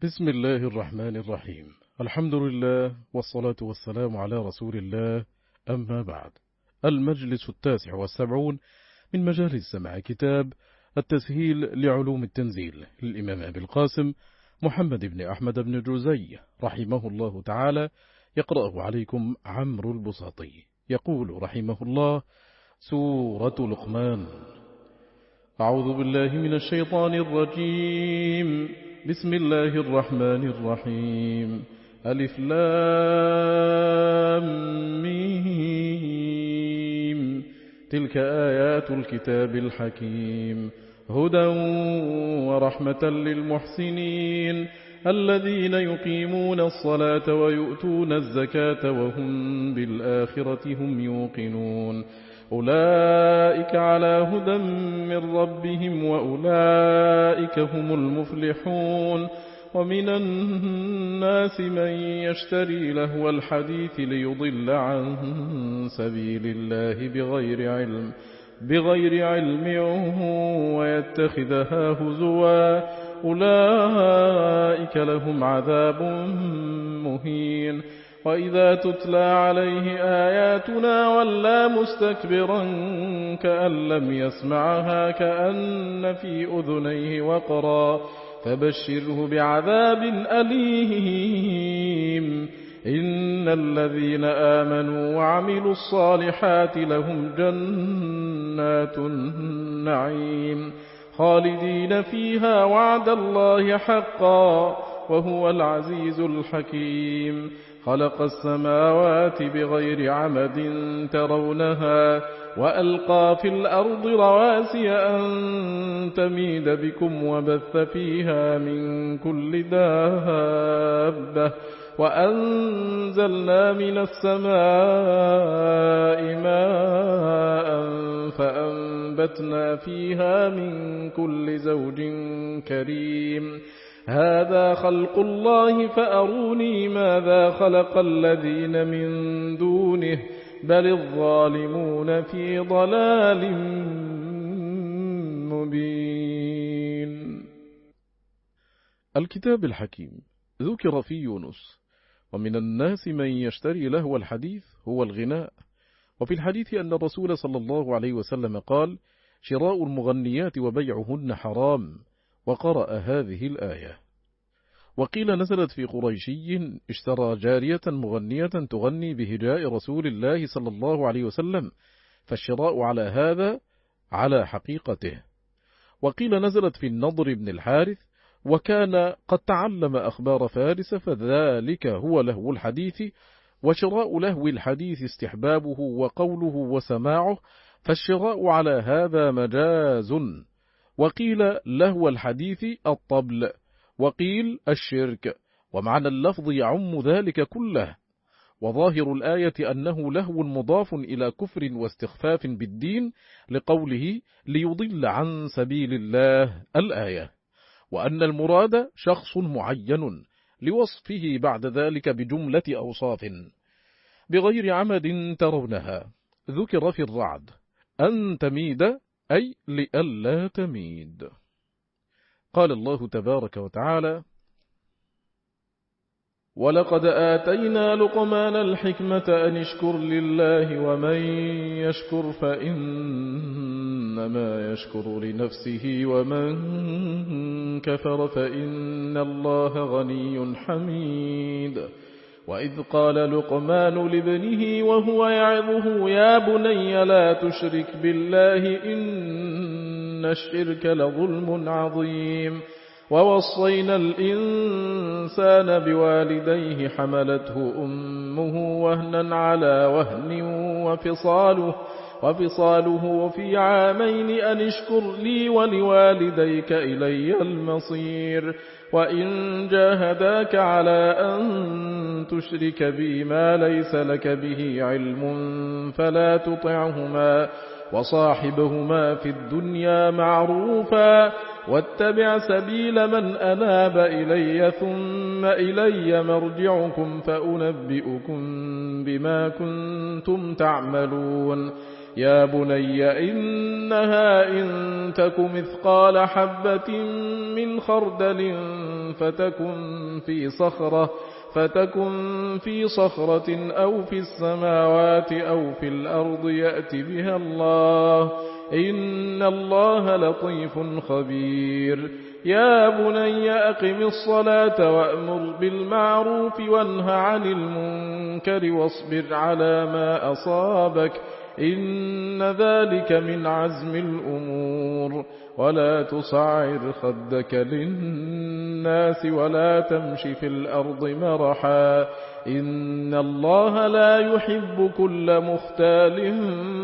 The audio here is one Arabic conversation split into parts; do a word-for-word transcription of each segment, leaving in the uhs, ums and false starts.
بسم الله الرحمن الرحيم. الحمد لله والصلاة والسلام على رسول الله، أما بعد. المجلس التاسع والسبعون من مجالس سماع كتاب التسهيل لعلوم التنزيل للإمام أبي القاسم محمد بن أحمد بن جوزي رحمه الله تعالى، يقرأه عليكم عمرو البساطي. يقول رحمه الله: سورة لقمان. أعوذ بالله من الشيطان الرجيم. بسم الله الرحمن الرحيم. ألف لام ميم. تلك آيات الكتاب الحكيم، هدى ورحمة للمحسنين الذين يقيمون الصلاة ويؤتون الزكاة وهم بالآخرة هم يوقنون. أولئك على هدى من ربهم وأولئك هم المفلحون. ومن الناس من يشتري لهو الحديث ليضل عن سبيل الله بغير علم بغير علم ويتخذها هزوا. أولئك لهم عذاب مهين. وإذا تتلى عليه آياتنا ولى مستكبرا كأن لم يسمعها كأن في أذنيه وقرا، فبشره بعذاب أليم. إن الذين آمنوا وعملوا الصالحات لهم جنات النعيم خالدين فيها، وعد الله حقا وهو العزيز الحكيم. خلق السماوات بغير عمد ترونها وألقى في الأرض رواسي أن تميد بكم وبث فيها من كل دابة، وأنزلنا من السماء ماء فأنبتنا فيها من كل زوج كريم. هذا خلق الله فأروني ماذا خلق الذين من دونه بل الظالمون في ضلال مبين. الكتاب الحكيم ذكر في يونس: ومن الناس من يشتري لهو الحديث هو الغناء. وفي الحديث أن الرسول صلى الله عليه وسلم قال: شراء المغنيات وبيعهن حرام، وقرأ هذه الآية. وقيل نزلت في قريشي اشترى جارية مغنية تغني بهجاء رسول الله صلى الله عليه وسلم، فالشراء على هذا على حقيقته. وقيل نزلت في النضر بن الحارث، وكان قد تعلم أخبار فارس، فذلك هو لهو الحديث، وشراء لهو الحديث استحبابه وقوله وسماعه، فالشراء على هذا مجاز. وقيل لهو الحديث الطبل، وقيل الشرك، ومعنى اللفظ يعم ذلك كله. وظاهر الآية أنه لهو مضاف إلى كفر واستخفاف بالدين، لقوله ليضل عن سبيل الله الآية، وأن المراد شخص معين لوصفه بعد ذلك بجملة أوصاف. بغير عمد ترونها ذكر في الرعد أن تميد، أي لئلا تميد. قال الله تبارك وتعالى: ولقد آتينا لقمان الحكمة أن اشكر لله ومن يشكر فإنما يشكر لنفسه ومن كفر فإن الله غني حميد. وإذ قال لقمان لابنه وهو يعظه يا بني لا تشرك بالله إن الشرك لظلم عظيم. ووصينا الإنسان بوالديه حملته أمه وهنا على وهن وفصاله, وفصاله في عامين أن اشكر لي ولوالديك إلي المصير. وإن جاهداك على أن تشرك بي ما ليس لك به علم فلا تطعهما وصاحبهما في الدنيا معروفا واتبع سبيل من أناب إلي ثم إلي مرجعكم فأنبئكم بما كنتم تعملون. يا بني إنها إن تك مثقال حبة من خردل فتكن في صخرة فتكن في صخرة أو في السماوات أو في الأرض يأت بها الله إن الله لطيف خبير يا بني أقم الصلاة وأمر بالمعروف وانه عن المنكر واصبر على ما أصابك إن ذلك من عزم الأمور ولا تصعر خدك للناس ولا تمش في الأرض مرحا إن الله لا يحب كل مختال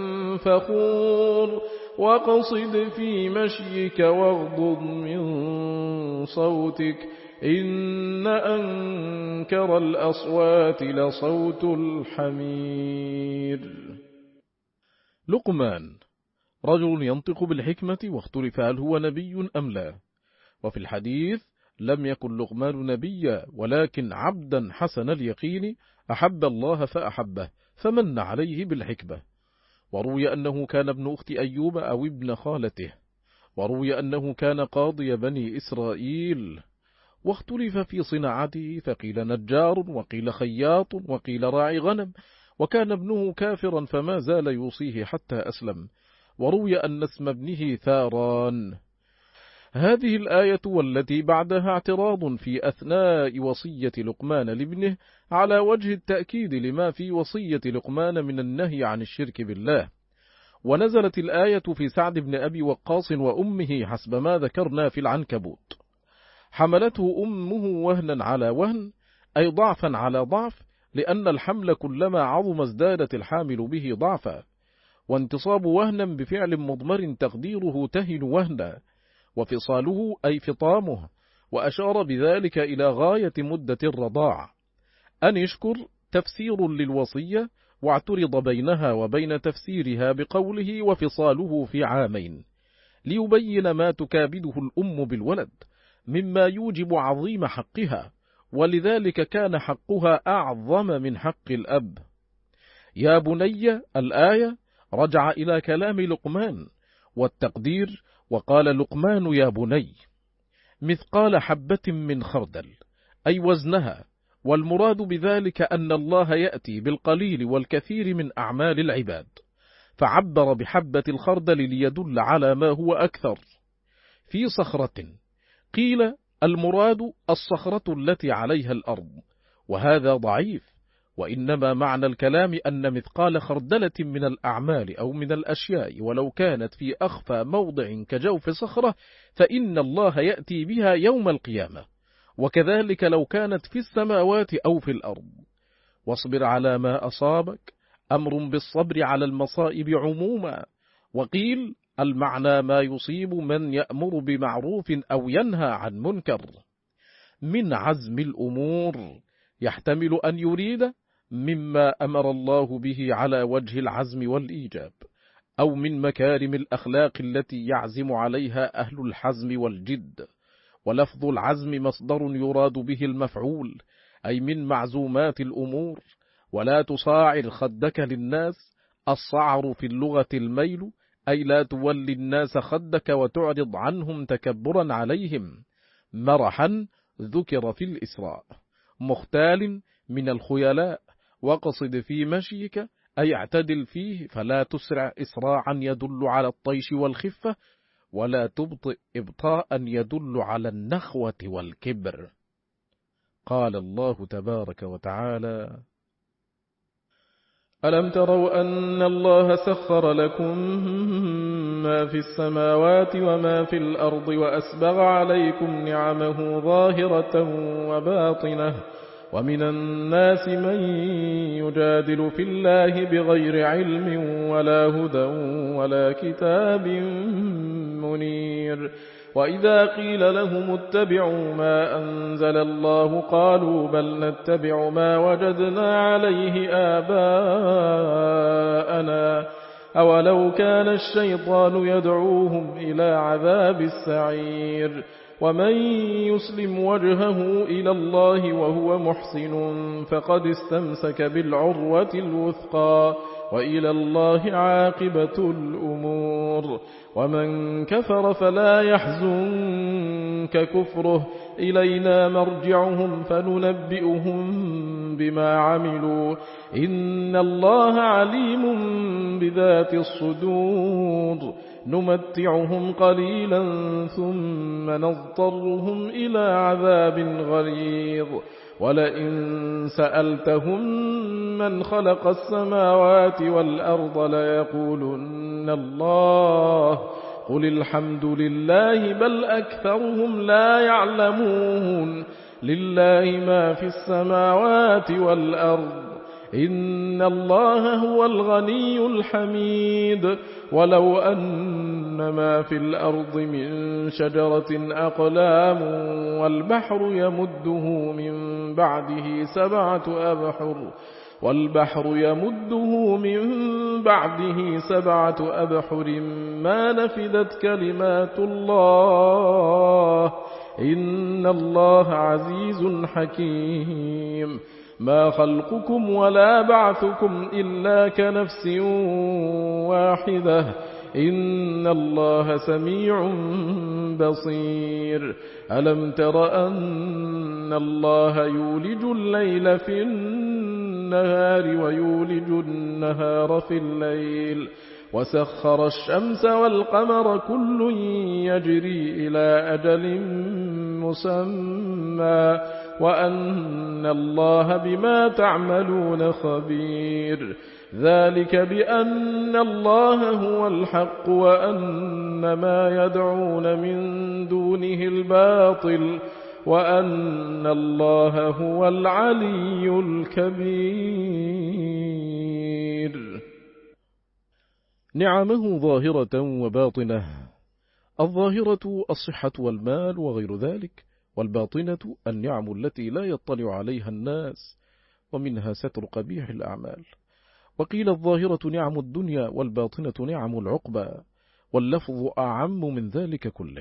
فخور واقصد في مشيك واغضض من صوتك إن أنكر الأصوات لصوت الحمير. لقمان رجل ينطق بالحكمة، واختلف هل هو نبي أم لا. وفي الحديث لم يكن لقمان نبيا ولكن عبدا حسن اليقين أحب الله فأحبه فمن عليه بالحكمة. وروي أنه كان ابن أخت أيوب أو ابن خالته، وروي أنه كان قاضي بني إسرائيل، واختلف في صناعته فقيل نجار وقيل خياط وقيل راعي غنم، وكان ابنه كافرا فما زال يوصيه حتى أسلم. وروي أن اسم ابنه ثاران. هذه الآية والتي بعدها اعتراض في أثناء وصية لقمان لابنه على وجه التأكيد لما في وصية لقمان من النهي عن الشرك بالله. ونزلت الآية في سعد بن أبي وقاص وأمه حسب ما ذكرنا في العنكبوت. حملته أمه وهنا على وهن، أي ضعفا على ضعف، لأن الحمل كلما عظم ازدادت الحامل به ضعفا. وانتصاب وهنا بفعل مضمر تقديره تهن وهنا، وفصاله أي فطامه، وأشار بذلك إلى غاية مدة الرضاع. أن يشكر تفسير للوصية، واعترض بينها وبين تفسيرها بقوله وفصاله في عامين، ليبين ما تكابده الأم بالولد مما يوجب عظيم حقها، ولذلك كان حقها أعظم من حق الأب. يا بني الآية رجع إلى كلام لقمان، والتقدير وقال لقمان يا بني مثقال حبة من خردل، أي وزنها، والمراد بذلك أن الله يأتي بالقليل والكثير من أعمال العباد، فعبر بحبة الخردل ليدل على ما هو أكثر. في صخرة قيل المراد الصخرة التي عليها الأرض، وهذا ضعيف، وإنما معنى الكلام أن مثقال خردلة من الأعمال أو من الأشياء ولو كانت في أخفى موضع كجوف صخرة فإن الله يأتي بها يوم القيامة، وكذلك لو كانت في السماوات أو في الأرض. واصبر على ما أصابك أمر بالصبر على المصائب عموما، وقيل المعنى ما يصيب من يأمر بمعروف أو ينهى عن منكر. من عزم الأمور يحتمل أن يريد مما أمر الله به على وجه العزم والإيجاب، أو من مكارم الأخلاق التي يعزم عليها أهل الحزم والجد. ولفظ العزم مصدر يراد به المفعول، أي من معزومات الأمور. ولا تصاعر خدك للناس، الصعر في اللغة الميل، أي لا تولي الناس خدك وتعرض عنهم تكبرا عليهم. مرحا ذكر في الإسراء. مختال من الخيلاء. واقصد في مشيك، أي اعتدل فيه فلا تسرع إسراعا يدل على الطيش والخفة، ولا تبطئ إبطاء يدل على النخوة والكبر. قال الله تبارك وتعالى: ألم تروا أن الله سخر لكم ما في السماوات وما في الأرض وأسبغ عليكم نعمه ظاهرة وباطنة، ومن الناس من يجادل في الله بغير علم ولا هدى ولا كتاب منير. وإذا قيل لهم اتبعوا ما أنزل الله قالوا بل نتبع ما وجدنا عليه آباءنا أولو كان الشيطان يدعوهم إلى عذاب السعير. ومن يسلم وجهه إلى الله وهو محسن فقد استمسك بالعروة الوثقى وإلى الله عاقبة الأمور. ومن كفر فلا يحزنك كفره إلينا مرجعهم فننبئهم بما عملوا إن الله عليم بذات الصدور. نمتعهم قليلا ثم نضطرهم إلى عذاب غليظ. ولئن سألتهم من خلق السماوات والأرض ليقولن الله قل الحمد لله بل أكثرهم لا يعلمون. لله ما في السماوات والأرض إن الله هو الغني الحميد. ولو أن ما في الأرض من شجرة أقلام والبحر يمده من بعده سبعة أبحر والبحر يمده من بعده سبعة أبحر ما نفدت كلمات الله إن الله عزيز حكيم. ما خلقكم ولا بعثكم إلا كنفس واحدة إن الله سميع بصير. ألم تر أن الله يولج الليل في النهار ويولج النهار في الليل وسخر الشمس والقمر كل يجري إلى أجل مسمى وأن الله بما تعملون خبير. ذلك بأن الله هو الحق وأن ما يدعون من دونه الباطل وأن الله هو العلي الكبير. نعمه ظاهرة وباطنة. الظاهرة الصحة والمال وغير ذلك، والباطنة النعم التي لا يطلع عليها الناس ومنها ستر قبيح الأعمال. وقيل الظاهرة نعم الدنيا والباطنة نعم العقبى، واللفظ أعم من ذلك كله.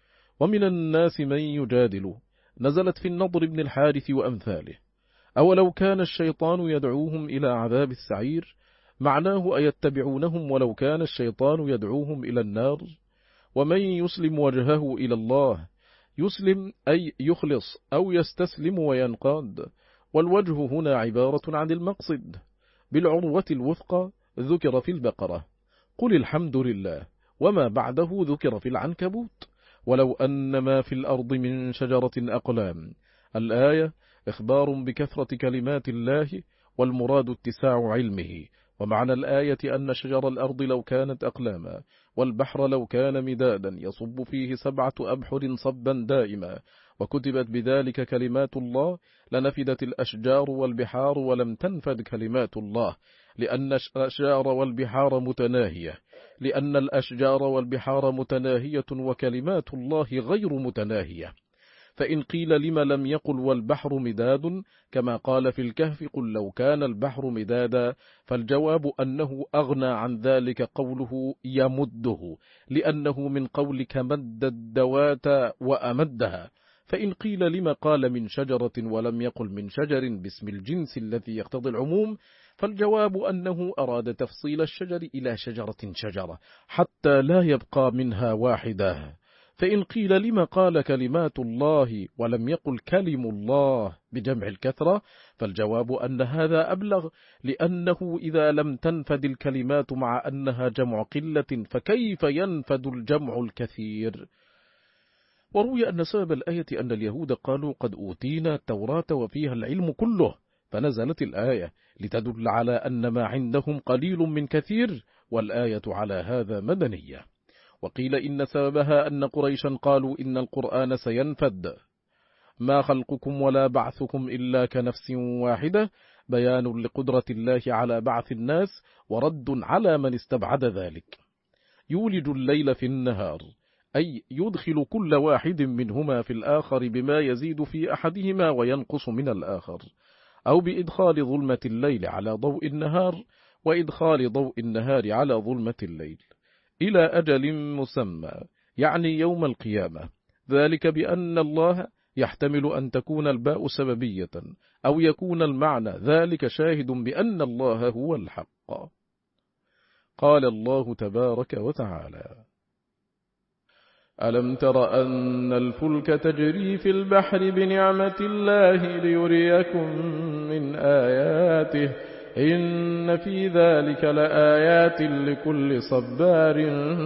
ومن الناس من يجادل نزلت في النضر بن الحارث وأمثاله. أولو كان الشيطان يدعوهم إلى عذاب السعير، معناه أيتبعونهم ولو كان الشيطان يدعوهم إلى النار. ومن يسلم وجهه إلى الله، يسلم أي يخلص أو يستسلم وينقاد، والوجه هنا عبارة عن المقصد. بالعروة الوثقى ذكر في البقرة قل الحمد لله، وما بعده ذكر في العنكبوت ولو أن ما في الأرض من شجرة أقلام. الآية إخبار بكثرة كلمات الله، والمراد اتساع علمه. ومعنى الآية أن شجر الأرض لو كانت أقلاما، والبحر لو كان مدادا يصب فيه سبعة أبحر صبا دائما، وكتبت بذلك كلمات الله، لنفدت الأشجار والبحار ولم تنفد كلمات الله، لأن الأشجار والبحار متناهية لأن الأشجار والبحار متناهية وكلمات الله غير متناهية. فإن قيل لم لم يقل والبحر مداد كما قال في الكهف قل لو كان البحر مدادا، فالجواب أنه أغنى عن ذلك قوله يمده، لأنه من قولك مد الدوات وأمدها. فإن قيل لم قال من شجرة ولم يقل من شجر باسم الجنس الذي يقتضي العموم، فالجواب أنه أراد تفصيل الشجر إلى شجرة شجرة حتى لا يبقى منها واحدة. فإن قيل لما قال كلمات الله ولم يقل كلم الله بجمع الكثرة، فالجواب أن هذا أبلغ، لأنه إذا لم تنفد الكلمات مع أنها جمع قلة فكيف ينفد الجمع الكثير؟ وروي أن سبب الآية أن اليهود قالوا قد أوتينا التوراة وفيها العلم كله، فنزلت الآية لتدل على أن ما عندهم قليل من كثير، والآية على هذا مدنية. وقيل إن سببها أن قريشا قالوا إن القرآن سينفد، ما خلقكم ولا بعثكم إلا كنفس واحدة، بيان لقدرة الله على بعث الناس ورد على من استبعد ذلك. يولج الليل في النهار، أي يدخل كل واحد منهما في الآخر بما يزيد في أحدهما وينقص من الآخر، أو بإدخال ظلمة الليل على ضوء النهار وإدخال ضوء النهار على ظلمة الليل، إلى أجل مسمى يعني يوم القيامة، ذلك بأن الله يحتمل أن تكون الباء سببية أو يكون المعنى ذلك شاهد بأن الله هو الحق. قال الله تبارك وتعالى: ألم تر أن الفلك تجري في البحر بنعمة الله ليريكم من آياته إن في ذلك لآيات لكل صبار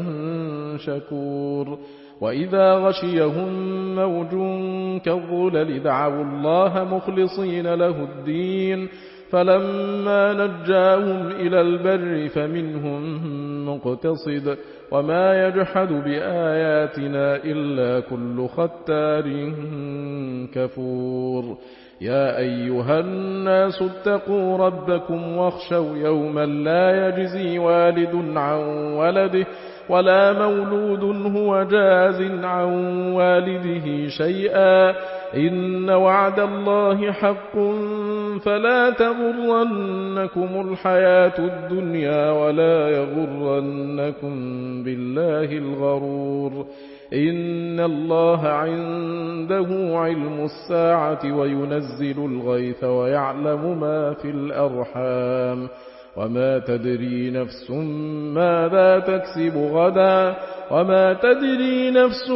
شكور. وإذا غشيهم موج كالظلل دعوا الله مخلصين له الدين فلما نجاهم إلى البر فمنهم مقتصد وما يجحد بآياتنا إلا كل ختار كفور. يا أيها الناس اتقوا ربكم واخشوا يوما لا يجزي والد عن ولده ولا مولود هو جاز عن والده شيئا إن وعد الله حق فلا تغرنكم الحياة الدنيا ولا يغرنكم بالله الغرور. إن الله عنده علم الساعة وينزل الغيث ويعلم ما في الأرحام وما تدري نفس ماذا تكسب غدا وما تدري نفس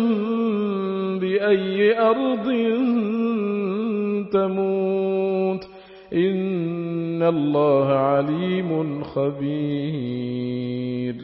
بأي أرض تموت إن الله عليم خبير.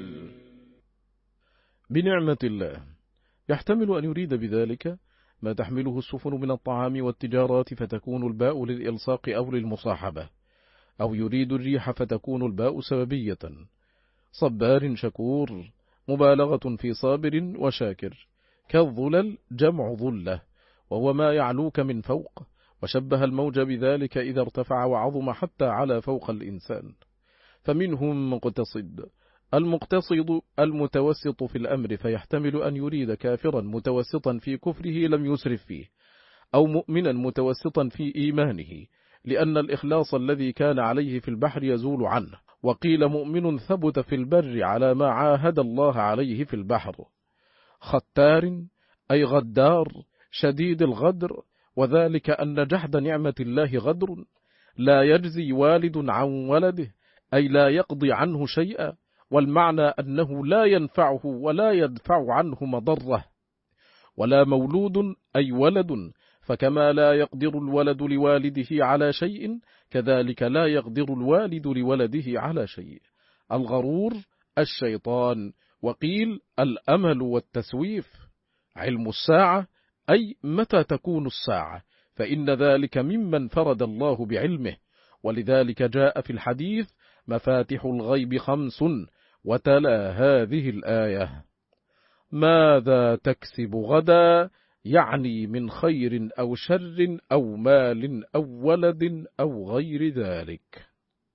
بنعمة الله يحتمل أن يريد بذلك ما تحمله السفن من الطعام والتجارات فتكون الباء للإلصاق أو للمصاحبة، أو يريد الريح فتكون الباء سببية. صبار شكور مبالغة في صابر وشاكر. كالظلل جمع ظلة وهو ما يعلوك من فوق، وشبه الموج بذلك إذا ارتفع وعظم حتى على فوق الإنسان. فمنهم مقتصد. المقتصد المتوسط في الأمر، فيحتمل أن يريد كافرا متوسطا في كفره لم يسرف فيه، أو مؤمنا متوسطا في إيمانه، لأن الإخلاص الذي كان عليه في البحر يزول عنه. وقيل مؤمن ثبت في البر على ما عاهد الله عليه في البحر. ختار أي غدار شديد الغدر، وذلك أن جحد نعمة الله غدر. لا يجزي والد عن ولده أي لا يقضي عنه شيئا، والمعنى أنه لا ينفعه ولا يدفع عنه مضره. ولا مولود أي ولد، فكما لا يقدر الولد لوالده على شيء كذلك لا يقدر الوالد لولده على شيء. الغرور الشيطان. وقيل الأمل والتسويف. علم الساعة أي متى تكون الساعة، فإن ذلك ممن فرد الله بعلمه، ولذلك جاء في الحديث مفاتح الغيب خمس، وتلا هذه الآية: ماذا تكسب غدا، يعني من خير أو شر أو مال أو ولد أو غير ذلك.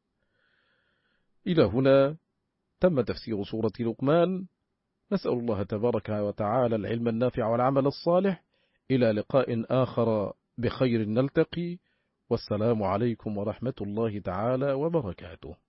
إلى هنا تم تفسير سورة لقمان. نسأل الله تبارك وتعالى العلم النافع والعمل الصالح. إلى لقاء آخر بخير نلتقي، والسلام عليكم ورحمة الله تعالى وبركاته.